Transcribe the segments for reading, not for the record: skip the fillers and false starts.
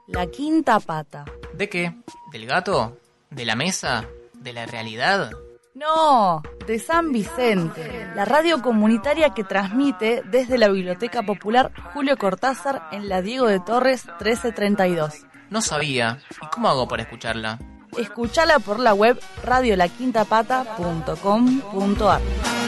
La Quinta Pata. ¿De qué? ¿Del gato? ¿De la mesa? ¿De la realidad? No, de San Vicente, la radio comunitaria que transmite desde la Biblioteca Popular Julio Cortázar en la Diego de Torres 1332. No sabía. ¿Y cómo hago para escucharla? Escuchala por la web radiolaquintapata.com.ar.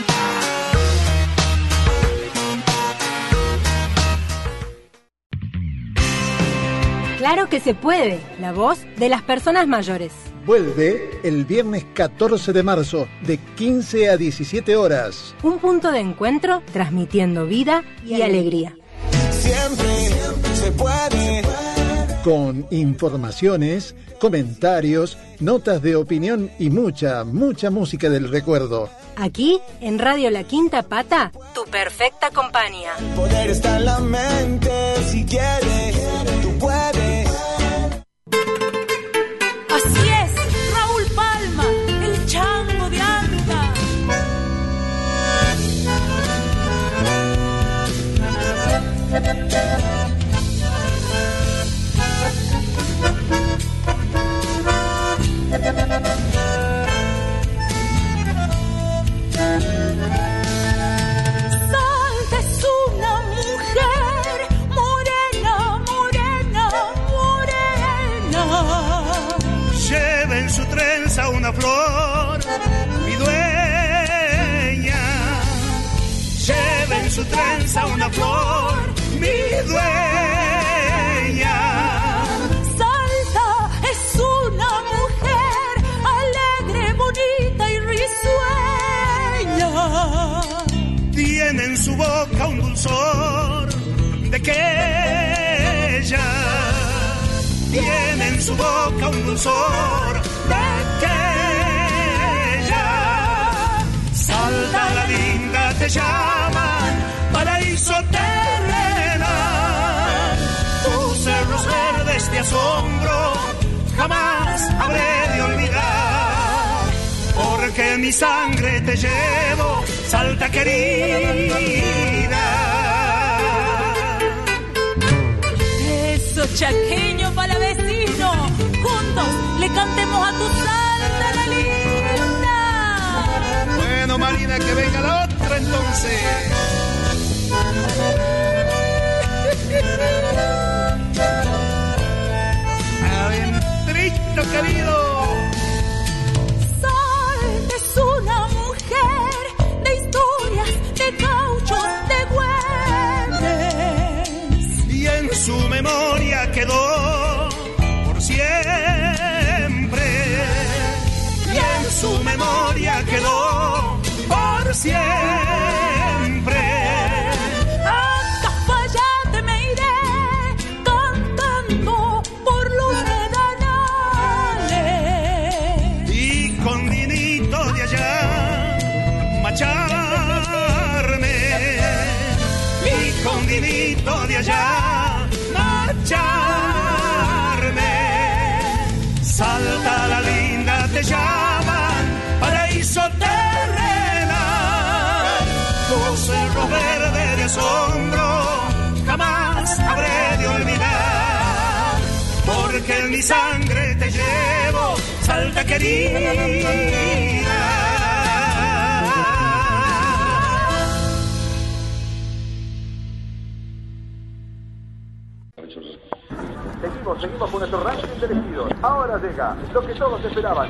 Claro que se puede, la voz de las personas mayores. Vuelve el viernes 14 de marzo, de 15 a 17 horas. Un punto de encuentro transmitiendo vida y alegría. Siempre se puede. Con informaciones, comentarios, notas de opinión y mucha música del recuerdo. Aquí, en Radio La Quinta Pata, tu perfecta compañía. El poder está en la mente, si quieres, tú puedes. Así es, Raúl Palma, el chango de Anta. Salta es una mujer morena, morena, morena. Lleva en su trenza una flor, mi dueña. Lleva en su trenza una flor, mi dueña. Salta es una mujer alegre, bonita y risueña. Tiene en su boca un dulzor de queya. Tiene en su boca un dulzor de queya. Salta la linda, te llama paraíso terrenal. Tus cerros verdes de asombro jamás habré de olvidar, porque mi sangre te llevo, Salta querida. Eso, chaqueño palavecino, juntos le cantemos a tu Salta la linda. Bueno, Marina, que venga la otra entonces. Aventrito querido. Salta es una mujer de historias, de gauchos, de güeyes. Y en su memoria quedó por siempre. Y en su memoria quedó por siempre. Hasta Fallate me iré cantando por los ventanales. Y con vinito de allá macharme. Y con vinito de allá macharme. Salta la linda, te llaman paraíso terrenal. Tu cerro verde de asombro jamás habré de olvidar, porque en mi sangre te llevo, Salta querida. Seguimos con nuestro ranking de elegidos. Ahora llega lo que todos esperaban.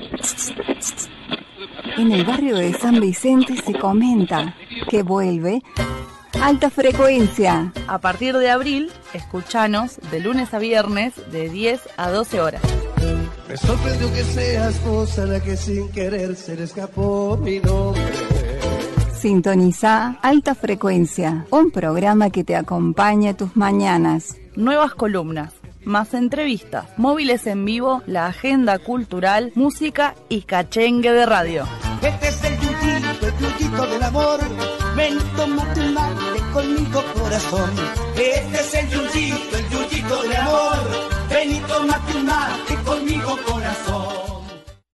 En el barrio de San Vicente se comenta que vuelve Alta Frecuencia. A partir de abril, escuchanos de lunes a viernes de 10 a 12 horas. Me sorprendió que seas vos a la que sin querer se le escapó mi nombre. Sintoniza Alta Frecuencia, un programa que te acompaña tus mañanas. Nuevas columnas, más entrevistas, móviles en vivo, la agenda cultural, música y cachengue de radio. Este es el yuyito del amor. Ven, tómate un mate conmigo, corazón. Este es el yuyito del amor. Ven y tómate un mate conmigo, corazón.